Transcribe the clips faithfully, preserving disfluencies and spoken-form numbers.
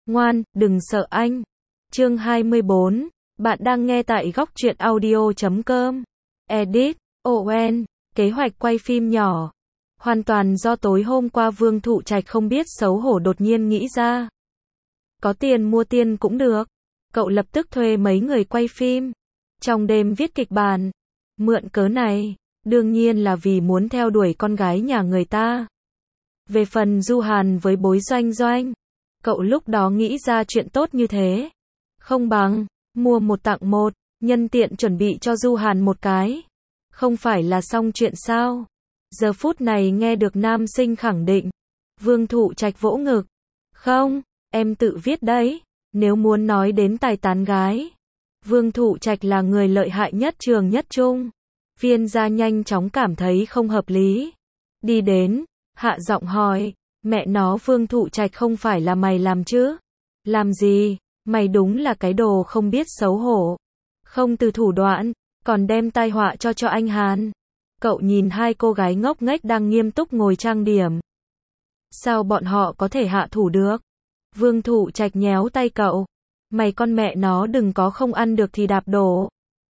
Ngoan, đừng sợ anh. Chương hai mươi bốn. Bạn đang nghe tại góc truyện audio chấm com. Edit, o en, kế hoạch quay phim nhỏ. Hoàn toàn do tối hôm qua Vương Thụ Trạch không biết xấu hổ đột nhiên nghĩ ra. Có tiền mua tiền cũng được. Cậu lập tức thuê mấy người quay phim. Trong đêm viết kịch bản. Mượn cớ này, đương nhiên là vì muốn theo đuổi con gái nhà người ta. Về phần Du Hàn với Bối Doanh Doanh, cậu lúc đó nghĩ ra chuyện tốt như thế. Không bằng, mua một tặng một, nhân tiện chuẩn bị cho Du Hàn một cái. Không phải là xong chuyện sao? Giờ phút này nghe được nam sinh khẳng định. Vương Thụ Trạch vỗ ngực. Không, em tự viết đấy. Nếu muốn nói đến tài tán gái, Vương Thụ Trạch là người lợi hại nhất trường nhất trung. Viên gia nhanh chóng cảm thấy không hợp lý. Đi đến, hạ giọng hỏi, mẹ nó Vương Thụ Trạch không phải là mày làm chứ? Làm gì? Mày đúng là cái đồ không biết xấu hổ. Không từ thủ đoạn, còn đem tai họa cho cho anh Hàn. Cậu nhìn hai cô gái ngốc nghếch đang nghiêm túc ngồi trang điểm. Sao bọn họ có thể hạ thủ được? Vương Thụ Trạch nhéo tay cậu. Mày con mẹ nó đừng có không ăn được thì đạp đổ.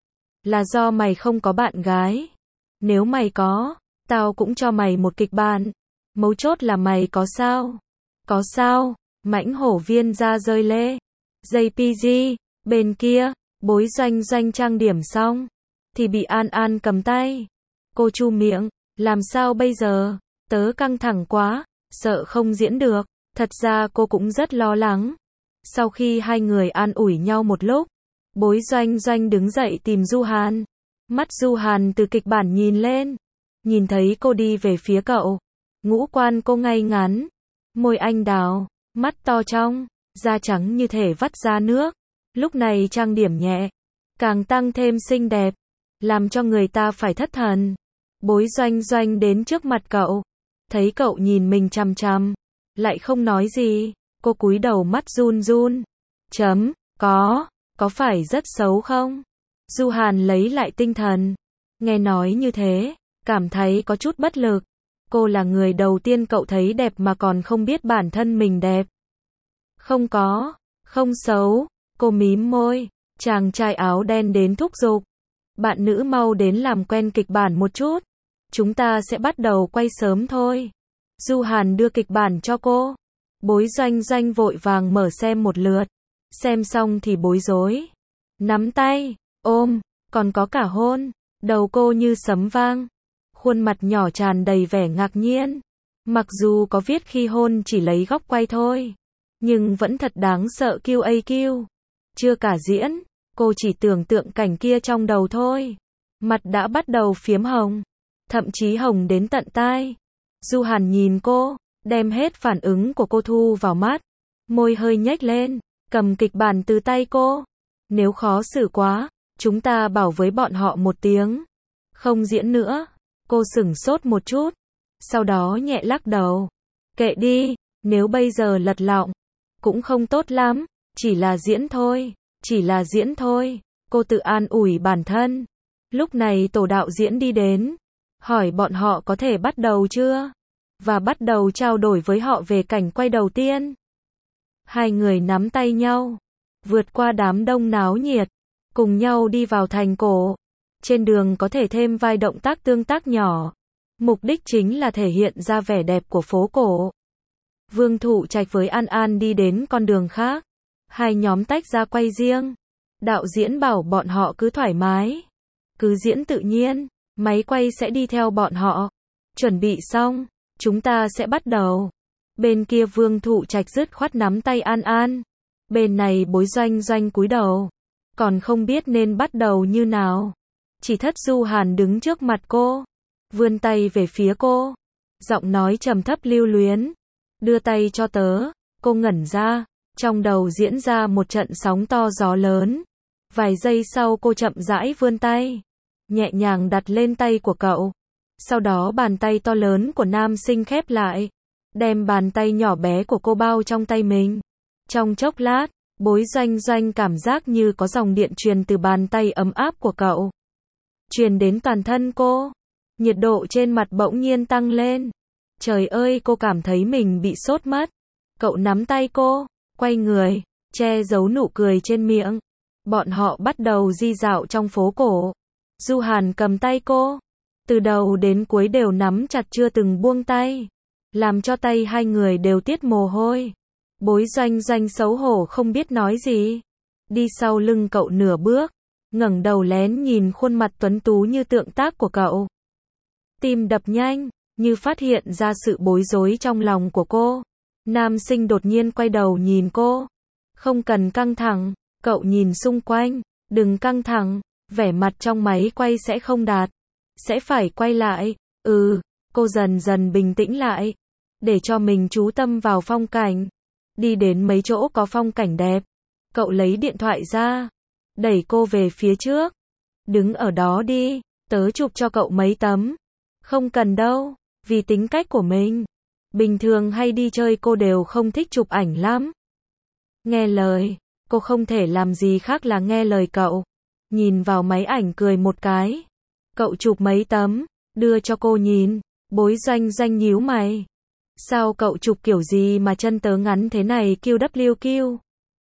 Là do mày không có bạn gái. Nếu mày có, tao cũng cho mày một kịch bản. Mấu chốt là mày có sao? Có sao? Mãnh hổ Viên ra rơi lê. gi pê giê, bên kia, Bối Doanh Doanh trang điểm xong. Thì bị An An cầm tay. Cô chu miệng, làm sao bây giờ? Tớ căng thẳng quá, sợ không diễn được. Thật ra cô cũng rất lo lắng. Sau khi hai người an ủi nhau một lúc, Bối Doanh Doanh đứng dậy tìm Du Hàn. Mắt Du Hàn từ kịch bản nhìn lên. Nhìn thấy cô đi về phía cậu. Ngũ quan cô ngay ngắn. Môi anh đào, mắt to trong, da trắng như thể vắt ra nước. Lúc này trang điểm nhẹ, càng tăng thêm xinh đẹp. Làm cho người ta phải thất thần. Bối Doanh Doanh đến trước mặt cậu. Thấy cậu nhìn mình chằm chằm. Lại không nói gì. Cô cúi đầu mắt run run. Chấm, có, có phải rất xấu không? Du Hàn lấy lại tinh thần. Nghe nói như thế, cảm thấy có chút bất lực. Cô là người đầu tiên cậu thấy đẹp mà còn không biết bản thân mình đẹp. Không có, không xấu. Cô mím môi. Chàng trai áo đen đến thúc giục. Bạn nữ mau đến làm quen kịch bản một chút. Chúng ta sẽ bắt đầu quay sớm thôi. Du Hàn đưa kịch bản cho cô. Bối Doanh Doanh vội vàng mở xem một lượt. Xem xong thì bối rối. Nắm tay, ôm, còn có cả hôn. Đầu cô như sấm vang. Khuôn mặt nhỏ tràn đầy vẻ ngạc nhiên. Mặc dù có viết khi hôn chỉ lấy góc quay thôi. Nhưng vẫn thật đáng sợ kiu a kiu. Chưa cả diễn, cô chỉ tưởng tượng cảnh kia trong đầu thôi. Mặt đã bắt đầu phiếm hồng. Thậm chí hồng đến tận tai. Du Hàn nhìn cô, đem hết phản ứng của cô thu vào mắt. Môi hơi nhếch lên, cầm kịch bản từ tay cô. Nếu khó xử quá, chúng ta bảo với bọn họ một tiếng. Không diễn nữa. Cô sửng sốt một chút. Sau đó nhẹ lắc đầu. Kệ đi, nếu bây giờ lật lọng, cũng không tốt lắm. Chỉ là diễn thôi, chỉ là diễn thôi. Cô tự an ủi bản thân. Lúc này tổ đạo diễn đi đến. Hỏi bọn họ có thể bắt đầu chưa? Và bắt đầu trao đổi với họ về cảnh quay đầu tiên. Hai người nắm tay nhau. Vượt qua đám đông náo nhiệt. Cùng nhau đi vào thành cổ. Trên đường có thể thêm vài động tác tương tác nhỏ. Mục đích chính là thể hiện ra vẻ đẹp của phố cổ. Vương Thụ Trạch với An An đi đến con đường khác. Hai nhóm tách ra quay riêng. Đạo diễn bảo bọn họ cứ thoải mái. Cứ diễn tự nhiên. Máy quay sẽ đi theo bọn họ. Chuẩn bị xong, chúng ta sẽ bắt đầu. Bên kia Vương Thụ Trạch dứt khoát nắm tay An An. Bên này Bối Doanh Doanh cúi đầu. Còn không biết nên bắt đầu như nào. Chỉ thất Du Hàn đứng trước mặt cô. Vươn tay về phía cô. Giọng nói trầm thấp lưu luyến. Đưa tay cho tớ. Cô ngẩn ra. Trong đầu diễn ra một trận sóng to gió lớn. Vài giây sau cô chậm rãi vươn tay. Nhẹ nhàng đặt lên tay của cậu. Sau đó bàn tay to lớn của nam sinh khép lại. Đem bàn tay nhỏ bé của cô bao trong tay mình. Trong chốc lát, Bối Doanh Doanh cảm giác như có dòng điện truyền từ bàn tay ấm áp của cậu. Truyền đến toàn thân cô. Nhiệt độ trên mặt bỗng nhiên tăng lên. Trời ơi, cô cảm thấy mình bị sốt mất. Cậu nắm tay cô. quay người, che giấu nụ cười trên miệng. Bọn họ bắt đầu di dạo trong phố cổ. Du Hàn cầm tay cô, từ đầu đến cuối đều nắm chặt chưa từng buông tay, làm cho tay hai người đều tiết mồ hôi. Bối Doanh Doanh xấu hổ không biết nói gì, đi sau lưng cậu nửa bước, ngẩng đầu lén nhìn khuôn mặt tuấn tú như tượng tác của cậu. Tim đập nhanh, như phát hiện ra sự bối rối trong lòng của cô. Nam sinh đột nhiên quay đầu nhìn cô. Không cần căng thẳng, cậu nhìn xung quanh, đừng căng thẳng, vẻ mặt trong máy quay sẽ không đạt. Sẽ phải quay lại, ừ, cô dần dần bình tĩnh lại, để cho mình chú tâm vào phong cảnh. Đi đến mấy chỗ có phong cảnh đẹp, cậu lấy điện thoại ra, đẩy cô về phía trước. Đứng ở đó đi, tớ chụp cho cậu mấy tấm. Không cần đâu, vì tính cách của mình. Bình thường hay đi chơi cô đều không thích chụp ảnh lắm. Nghe lời, cô không thể làm gì khác là nghe lời cậu. Nhìn vào máy ảnh cười một cái. Cậu chụp mấy tấm, đưa cho cô nhìn. Bối Doanh Doanh nhíu mày. Sao cậu chụp kiểu gì mà chân tớ ngắn thế này kiu đắp liu kiu?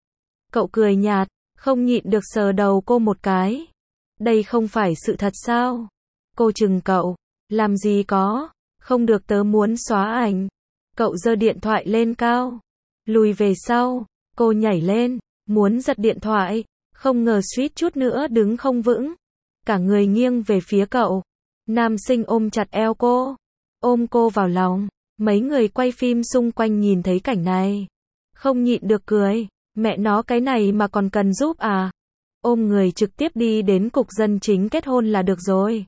Cậu cười nhạt, không nhịn được sờ đầu cô một cái. Đây không phải sự thật sao? Cô chừng cậu, làm gì có, không được, tớ muốn xóa ảnh. Cậu giơ điện thoại lên cao, lùi về sau, cô nhảy lên, muốn giật điện thoại, không ngờ suýt chút nữa đứng không vững, cả người nghiêng về phía cậu. Nam sinh ôm chặt eo cô, ôm cô vào lòng. Mấy người quay phim xung quanh nhìn thấy cảnh này, không nhịn được cười, mẹ nó cái này mà còn cần giúp à? Ôm người trực tiếp đi đến cục dân chính kết hôn là được rồi.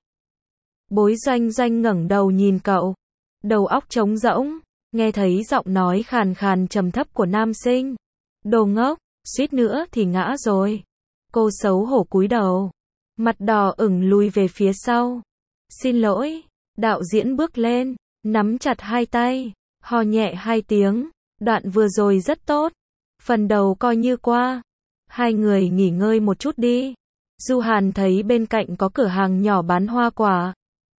Bối Doanh Doanh ngẩng đầu nhìn cậu, đầu óc trống rỗng, nghe thấy giọng nói khàn khàn trầm thấp của nam sinh. Đồ ngốc, suýt nữa thì ngã rồi. Cô xấu hổ cúi đầu, mặt đỏ ửng lùi về phía sau. Xin lỗi, đạo diễn bước lên, nắm chặt hai tay, ho nhẹ hai tiếng. Đoạn vừa rồi rất tốt, phần đầu coi như qua. Hai người nghỉ ngơi một chút đi. Du Hàn thấy bên cạnh có cửa hàng nhỏ bán hoa quả,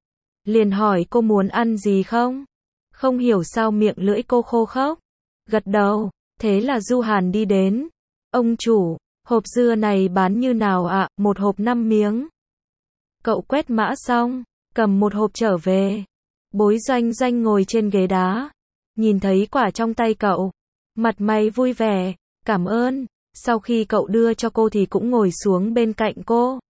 liền hỏi cô muốn ăn gì không? Không hiểu sao miệng lưỡi cô khô khốc. Gật đầu, thế là Du Hàn đi đến. Ông chủ, hộp dưa này bán như nào ạ? À? Một hộp năm miếng. Cậu quét mã xong, cầm một hộp trở về. Bối Doanh Doanh ngồi trên ghế đá, nhìn thấy quả trong tay cậu, mặt mày vui vẻ, cảm ơn. Sau khi cậu đưa cho cô thì cũng ngồi xuống bên cạnh cô.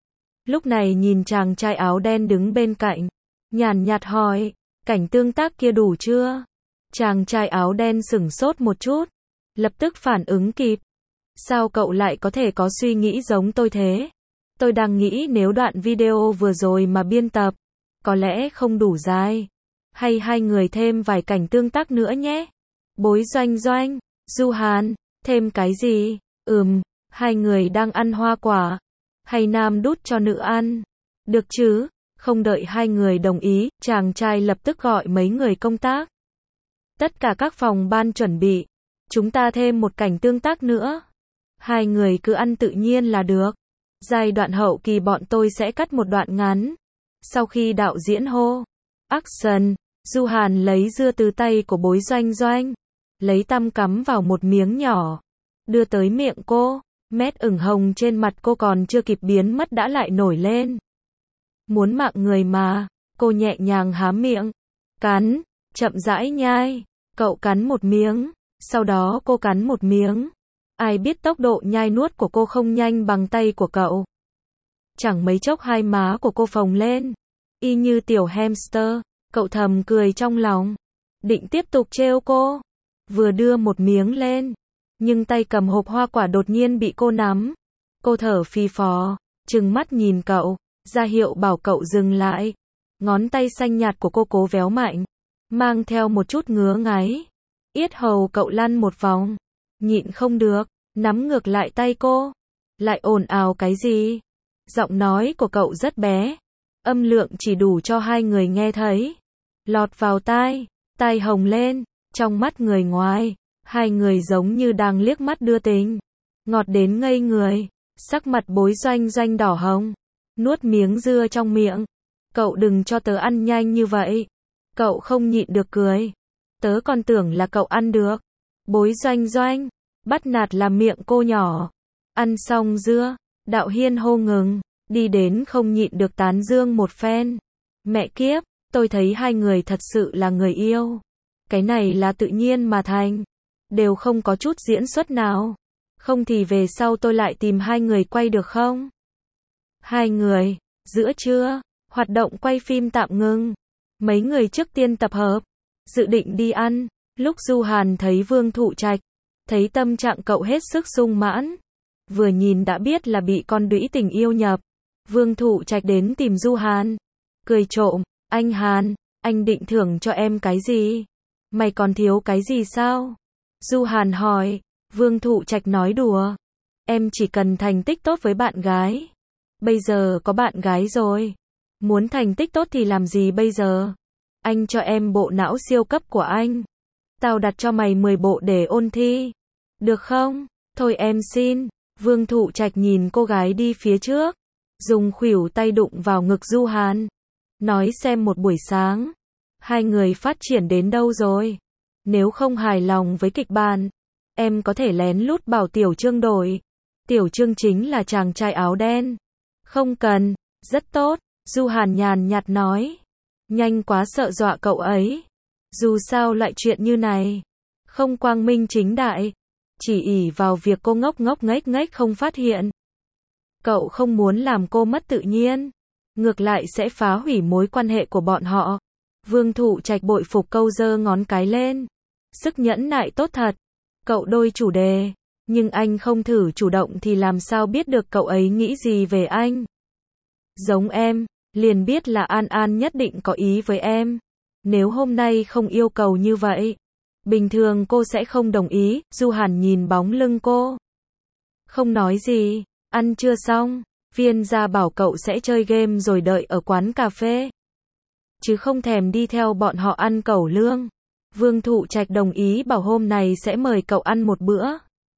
Lúc này nhìn chàng trai áo đen đứng bên cạnh, nhàn nhạt hỏi, cảnh tương tác kia đủ chưa? Chàng trai áo đen sửng sốt một chút, lập tức phản ứng kịp. Sao cậu lại có thể có suy nghĩ giống tôi thế? Tôi đang nghĩ nếu đoạn video vừa rồi mà biên tập, có lẽ không đủ dài. Hay hai người thêm vài cảnh tương tác nữa nhé. Bối Doanh Doanh, Du Hàn, thêm cái gì? Ừm, hai người đang ăn hoa quả. Hay nam đút cho nữ ăn? Được chứ? Không đợi hai người đồng ý, chàng trai lập tức gọi mấy người công tác. Tất cả các phòng ban chuẩn bị. Chúng ta thêm một cảnh tương tác nữa. Hai người cứ ăn tự nhiên là được. Giai đoạn hậu kỳ bọn tôi sẽ cắt một đoạn ngắn. Sau khi đạo diễn hô action, Du Hàn lấy dưa từ tay của Bối Doanh Doanh, lấy tăm cắm vào một miếng nhỏ, đưa tới miệng cô. Mét ửng hồng trên mặt cô còn chưa kịp biến mất đã lại nổi lên. Muốn mạng người mà. Cô nhẹ nhàng há miệng, cắn, chậm rãi nhai. Cậu cắn một miếng, sau đó cô cắn một miếng. Ai biết tốc độ nhai nuốt của cô không nhanh bằng tay của cậu. Chẳng mấy chốc hai má của cô phồng lên, y như tiểu hamster. Cậu thầm cười trong lòng, định tiếp tục trêu cô. Vừa đưa một miếng lên, nhưng tay cầm hộp hoa quả đột nhiên bị cô nắm. Cô thở phì phò, trừng mắt nhìn cậu, ra hiệu bảo cậu dừng lại. Ngón tay xanh nhạt của cô cố véo mạnh, mang theo một chút ngứa ngáy. Yết hầu cậu lăn một vòng, nhịn không được, nắm ngược lại tay cô. Lại ồn ào cái gì? Giọng nói của cậu rất bé, âm lượng chỉ đủ cho hai người nghe thấy. Lọt vào tai, tai hồng lên, trong mắt người ngoài, hai người giống như đang liếc mắt đưa tình. Ngọt đến ngây người, sắc mặt Bối Doanh Doanh đỏ hồng, nuốt miếng dưa trong miệng. Cậu đừng cho tớ ăn nhanh như vậy. Cậu không nhịn được cười. Tớ còn tưởng là cậu ăn được. Bối Doanh Doanh, bắt nạt làm miệng cô nhỏ. Ăn xong dưa, Đạo Hiên hô ngừng, đi đến không nhịn được tán dương một phen. Mẹ kiếp, tôi thấy hai người thật sự là người yêu. Cái này là tự nhiên mà thành, đều không có chút diễn xuất nào. Không thì về sau tôi lại tìm hai người quay được không? Hai người, giữa trưa, hoạt động quay phim tạm ngừng. Mấy người trước tiên tập hợp, dự định đi ăn. Lúc Du Hàn thấy Vương Thụ Trạch, thấy tâm trạng cậu hết sức sung mãn. Vừa nhìn đã biết là bị con đũy tình yêu nhập. Vương Thụ Trạch đến tìm Du Hàn, cười trộm, anh Hàn, anh định thưởng cho em cái gì? Mày còn thiếu cái gì sao? Du Hàn hỏi. Vương Thụ Trạch nói đùa, em chỉ cần thành tích tốt với bạn gái. Bây giờ có bạn gái rồi, muốn thành tích tốt thì làm gì bây giờ? Anh cho em bộ não siêu cấp của anh. Tao đặt cho mày mười bộ để ôn thi. Được không? Thôi em xin. Vương Thụ Trạch nhìn cô gái đi phía trước, dùng khuỷu tay đụng vào ngực Du Hàn. Nói xem một buổi sáng, hai người phát triển đến đâu rồi? Nếu không hài lòng với kịch bản, em có thể lén lút bảo Tiểu Trương đổi. Tiểu Trương chính là chàng trai áo đen. Không cần, rất tốt, Du Hàn nhàn nhạt nói. Nhanh quá sợ dọa cậu ấy. Dù sao lại chuyện như này, không quang minh chính đại, chỉ ỷ vào việc cô ngốc ngốc nghếch nghếch không phát hiện. Cậu không muốn làm cô mất tự nhiên, ngược lại sẽ phá hủy mối quan hệ của bọn họ. Vương Thụ Trạch bội phục câu giơ ngón cái lên. Sức nhẫn nại tốt thật. Cậu đôi chủ đề, nhưng anh không thử chủ động thì làm sao biết được cậu ấy nghĩ gì về anh. Giống em, liền biết là An An nhất định có ý với em. Nếu hôm nay không yêu cầu như vậy, bình thường cô sẽ không đồng ý. Du Hàn nhìn bóng lưng cô, không nói gì. Ăn chưa xong, Viên gia bảo cậu sẽ chơi game rồi đợi ở quán cà phê, chứ không thèm đi theo bọn họ ăn cẩu lương. Vương Thụ Trạch đồng ý bảo hôm này sẽ mời cậu ăn một bữa.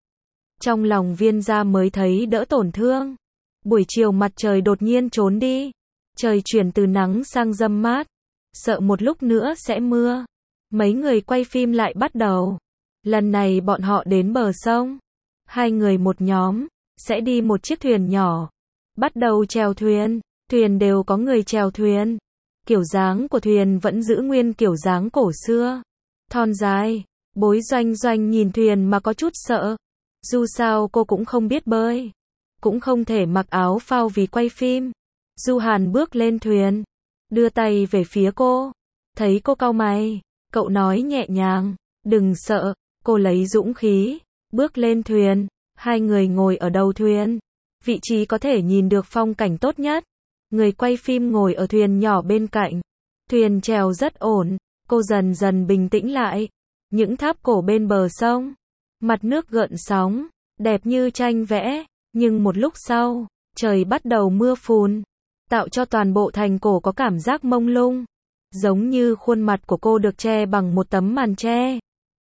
Trong lòng Viên gia mới thấy đỡ tổn thương. Buổi chiều mặt trời đột nhiên trốn đi, trời chuyển từ nắng sang râm mát, sợ một lúc nữa sẽ mưa. Mấy người quay phim lại bắt đầu. Lần này bọn họ đến bờ sông, hai người một nhóm, sẽ đi một chiếc thuyền nhỏ, bắt đầu chèo thuyền. Thuyền đều có người chèo thuyền, kiểu dáng của thuyền vẫn giữ nguyên kiểu dáng cổ xưa, thon dài. Bối Doanh Doanh nhìn thuyền mà có chút sợ, dù sao cô cũng không biết bơi, cũng không thể mặc áo phao vì quay phim. Du Hàn bước lên thuyền, đưa tay về phía cô, thấy cô cau mày, cậu nói nhẹ nhàng, đừng sợ. Cô lấy dũng khí, bước lên thuyền. Hai người ngồi ở đầu thuyền, vị trí có thể nhìn được phong cảnh tốt nhất. Người quay phim ngồi ở thuyền nhỏ bên cạnh. Thuyền chèo rất ổn, cô dần dần bình tĩnh lại. Những tháp cổ bên bờ sông, mặt nước gợn sóng, đẹp như tranh vẽ. Nhưng một lúc sau, trời bắt đầu mưa phùn, tạo cho toàn bộ thành cổ có cảm giác mông lung, giống như khuôn mặt của cô được che bằng một tấm màn che.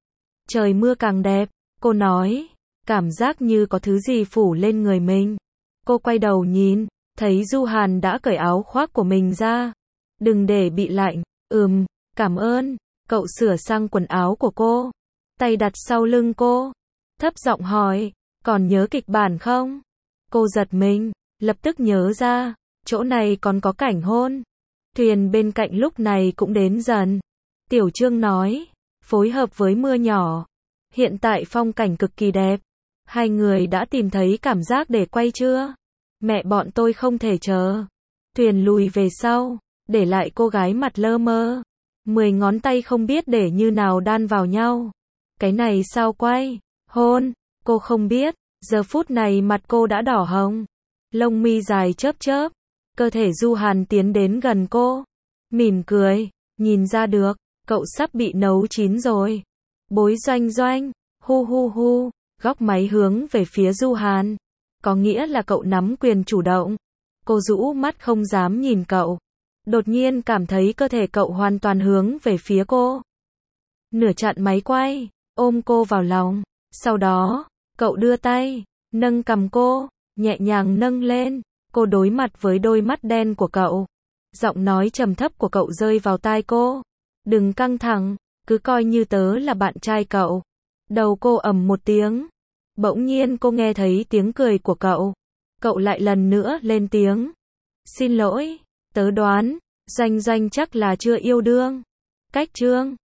Trời mưa càng đẹp, cô nói, cảm giác như có thứ gì phủ lên người mình. Cô quay đầu nhìn, thấy Du Hàn đã cởi áo khoác của mình ra. Đừng để bị lạnh. Ừm, cảm ơn. Cậu sửa sang quần áo của cô, tay đặt sau lưng cô, thấp giọng hỏi, còn nhớ kịch bản không? Cô giật mình, lập tức nhớ ra, chỗ này còn có cảnh hôn. Thuyền bên cạnh lúc này cũng đến dần. Tiểu Trương nói, phối hợp với mưa nhỏ, hiện tại phong cảnh cực kỳ đẹp. Hai người đã tìm thấy cảm giác để quay chưa? Mẹ bọn tôi không thể chờ. Thuyền lùi về sau, để lại cô gái mặt lơ mơ. Mười ngón tay không biết để như nào đan vào nhau. Cái này sao quay? Hôn? Cô không biết. Giờ phút này mặt cô đã đỏ hồng, lông mi dài chớp chớp. Cơ thể Du Hàn tiến đến gần cô, mỉm cười, nhìn ra được, cậu sắp bị nấu chín rồi. Bối Doanh Doanh, hu hu hu, góc máy hướng về phía Du Hàn, có nghĩa là cậu nắm quyền chủ động. Cô rũ mắt không dám nhìn cậu, đột nhiên cảm thấy cơ thể cậu hoàn toàn hướng về phía cô. Nửa chặn máy quay, ôm cô vào lòng, sau đó, cậu đưa tay, nâng cằm cô, nhẹ nhàng nâng lên. Cô đối mặt với đôi mắt đen của cậu, giọng nói trầm thấp của cậu rơi vào tai cô. Đừng căng thẳng, cứ coi như tớ là bạn trai cậu. Đầu cô ầm một tiếng, Bỗng nhiên cô nghe thấy tiếng cười của cậu. Cậu lại lần nữa lên tiếng. Xin lỗi, tớ đoán, Doanh Doanh chắc là chưa yêu đương. Cách Trương.